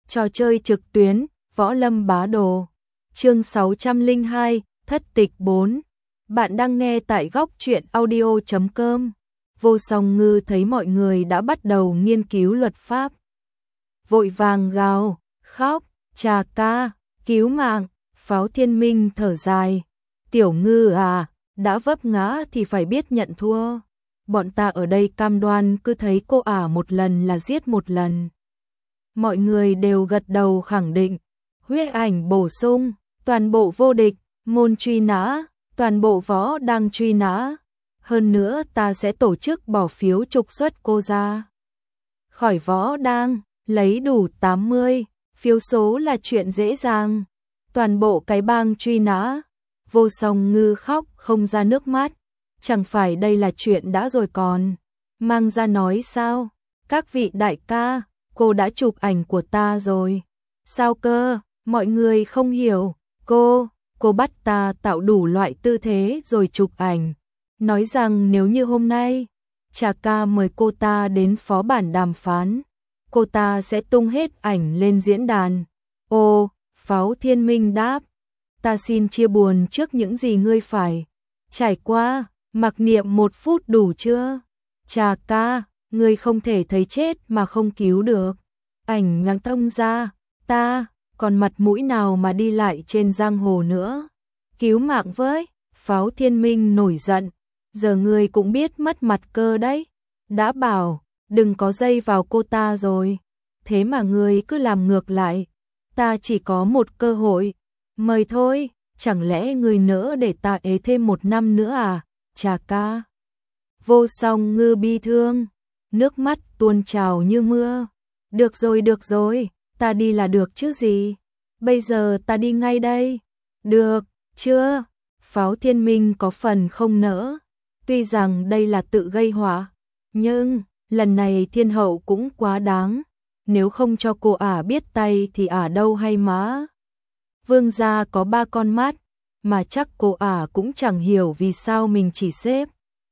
Trò chơi trực tuyến, Võ Lâm Bá Đồ. Chương 602, Thất tịch 4. Bạn đang nghe tại góc truyện audio.com. Vô Song Ngư thấy mọi người đã bắt đầu nghiên cứu luật pháp. Vội vàng gào, khóc, Trà ca, cứu mạng. Pháo Thiên Minh thở dài. Tiểu Ngư à, đã vấp ngã thì phải biết nhận thua. Bọn ta ở đây cam đoan cứ thấy cô ả một lần là giết một lần. Mọi người đều gật đầu khẳng định. Huyết ảnh bổ sung, toàn bộ vô địch, môn truy nã, toàn bộ võ đang truy nã. Hơn nữa ta sẽ tổ chức bỏ phiếu trục xuất cô ra khỏi võ đang, lấy đủ 80 phiếu số là chuyện dễ dàng. Toàn bộ cái bang truy nã. Vô Song Ngư khóc không ra nước mắt. Chẳng phải đây là chuyện đã rồi còn mang ra nói sao? Các vị đại ca, cô đã chụp ảnh của ta rồi. Sao cơ? Mọi người không hiểu. Cô bắt ta tạo đủ loại tư thế rồi chụp ảnh. Nói rằng nếu như hôm nay Trà ca mời cô ta đến phó bản đàm phán, cô ta sẽ tung hết ảnh lên diễn đàn. Ồ, Pháo Thiên Minh đáp. Ta xin chia buồn trước những gì ngươi phải trải qua. Mặc niệm 1 phút đủ chưa? Trà ca, ngươi không thể thấy chết mà không cứu được. Ảnh ngang thông ra, ta còn mặt mũi nào mà đi lại trên giang hồ nữa. Cứu mạng với. Pháo Thiên Minh nổi giận. Giờ ngươi cũng biết mất mặt cơ đấy. Đã bảo đừng có dây vào cô ta rồi. Thế mà ngươi cứ làm ngược lại. Ta chỉ có một cơ hội. Mời thôi, chẳng lẽ ngươi nỡ để ta ế thêm 1 năm nữa à? Trà ca. Vô Song Ngư bi thương, nước mắt tuôn trào như mưa. Được rồi, ta đi là được chứ gì. Bây giờ ta đi ngay đây. Được, chưa? Pháo Thiên Minh có phần không nỡ. Tuy rằng đây là tự gây họa, nhưng lần này thiên hậu cũng quá đáng. Nếu không cho cô ả biết tay thì ả đâu hay má. Vương gia có 3 con mắt, mà chắc cô ả cũng chẳng hiểu vì sao mình chỉ xếp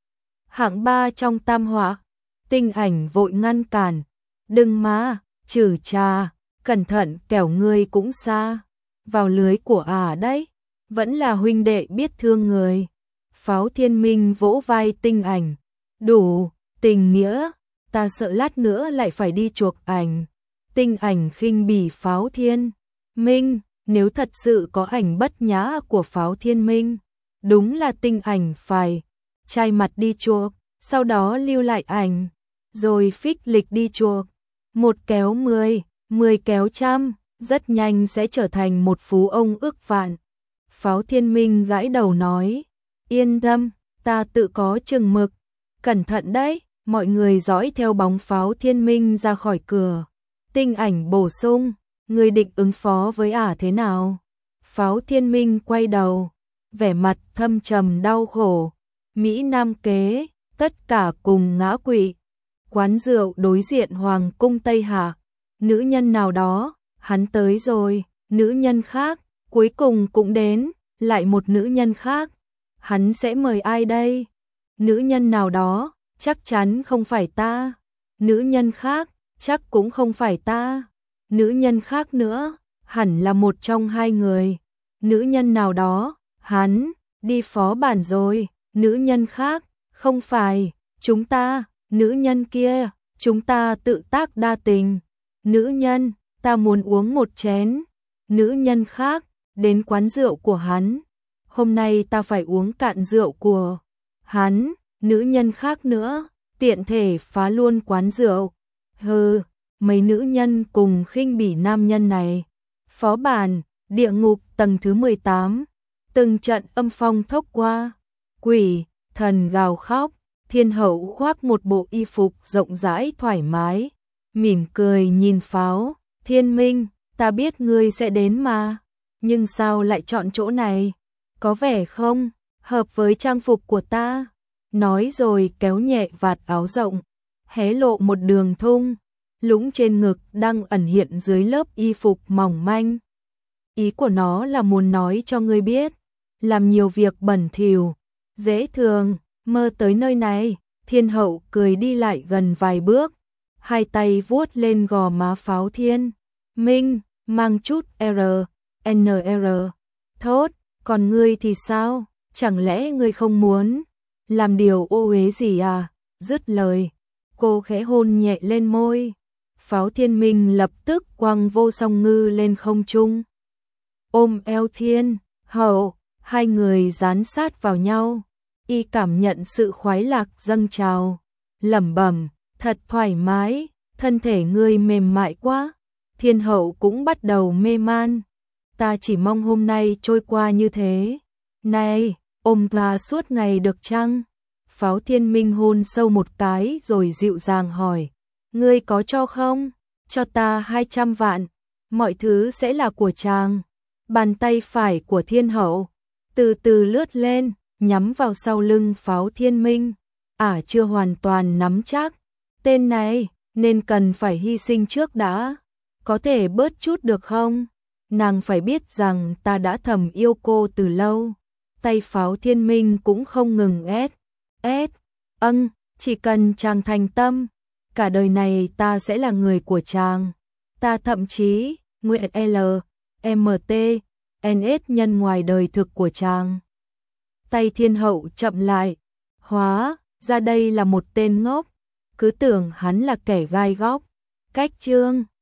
hạng 3 trong tam họa. Tinh Ảnh vội ngăn cản. Đừng mà, Trừ Trà, cẩn thận kẻo ngươi cũng xa vào lưới của ả đấy. Vẫn là huynh đệ biết thương người. Pháo Thiên Minh vỗ vai Tinh Ảnh. Đủ, tình nghĩa, ta sợ lát nữa lại phải đi chuộc ảnh. Tinh Ảnh khinh bỉ Pháo Thiên Minh. Nếu thật sự có ảnh bất nhã của Pháo Thiên Minh, đúng là Tinh Ảnh phải chai mặt đi chuộc, sau đó lưu lại ảnh, rồi phích lịch đi chuộc. 1 kéo 10, 10 kéo 100, rất nhanh sẽ trở thành một phú ông ước vạn. Pháo Thiên Minh gãi đầu nói, yên tâm, ta tự có chừng mực. Cẩn thận đấy. Mọi người dõi theo bóng Pháo Thiên Minh ra khỏi cửa. Tinh Ảnh bổ sung, người định ứng phó với ả thế nào? Pháo Thiên Minh quay đầu, vẻ mặt thâm trầm đau khổ. Mỹ Nam kế, tất cả cùng ngã quỵ. Quán rượu đối diện Hoàng cung Tây Hạ. Nữ nhân nào đó, hắn tới rồi. Nữ nhân khác, cuối cùng cũng đến. Lại một nữ nhân khác. Hắn sẽ mời ai đây? Nữ nhân nào đó, chắc chắn không phải ta. Nữ nhân khác, chắc cũng không phải ta. Nữ nhân khác nữa, hẳn là một trong 2 người. Nữ nhân nào đó, hắn đi phó bản rồi. Nữ nhân khác, không phải chúng ta. Nữ nhân kia, chúng ta tự tác đa tình. Nữ nhân, ta muốn uống 1 chén. Nữ nhân khác, đến quán rượu của hắn. Hôm nay ta phải uống cạn rượu của hắn. Nữ nhân khác nữa, tiện thể phá luôn quán rượu. Hừ, mấy nữ nhân cùng khinh bỉ nam nhân này. Phó bản, địa ngục tầng thứ 18. Từng trận âm phong thốc qua. Quỷ, thần gào khóc. Thiên hậu khoác một bộ y phục rộng rãi thoải mái. Mỉm cười nhìn Pháo Thiên Minh. Ta biết ngươi sẽ đến mà. Nhưng sao lại chọn chỗ này? Có vẻ không hợp với trang phục của ta. Nói rồi kéo nhẹ vạt áo rộng, hé lộ một đường thung lũng trên ngực đang ẩn hiện dưới lớp y phục mỏng manh. Ý của nó là muốn nói cho ngươi biết, làm nhiều việc bẩn thỉu, dễ thường, mơ tới nơi này. Thiên hậu cười đi lại gần vài bước, 2 tay vuốt lên gò má Pháo Thiên Minh, mang chút NR. Thốt, còn ngươi thì sao? Chẳng lẽ ngươi không muốn làm điều ô uế gì à? Dứt lời, cô khẽ hôn nhẹ lên môi. Pháo Thiên Minh lập tức quăng Vô Song Ngư lên không trung. Ôm eo Thiên Hậu, hai người dán sát vào nhau. Y cảm nhận sự khoái lạc dâng trào, lẩm bẩm, thật thoải mái, thân thể ngươi mềm mại quá. Thiên Hậu cũng bắt đầu mê man. Ta chỉ mong hôm nay trôi qua như thế. Này, ôm ta suốt ngày được chăng? Pháo Thiên Minh hôn sâu một cái rồi dịu dàng hỏi, ngươi có cho không? Cho ta 200 vạn, mọi thứ sẽ là của chàng. Bàn tay phải của Thiên Hậu từ từ lướt lên, nhắm vào sau lưng Pháo Thiên Minh. Chưa hoàn toàn nắm chắc, tên này nên cần phải hy sinh trước đã. Có thể bớt chút được không? Nàng phải biết rằng ta đã thầm yêu cô từ lâu. Tay Pháo Thiên Minh cũng không ngừng chỉ cần chàng thành tâm, cả đời này ta sẽ là người của chàng. Ta thậm chí nguyện LMT NS nhân ngoài đời thực của chàng. Tay Thiên Hậu chậm lại, hóa ra đây là một tên ngốc, cứ tưởng hắn là kẻ gai góc. Cách chương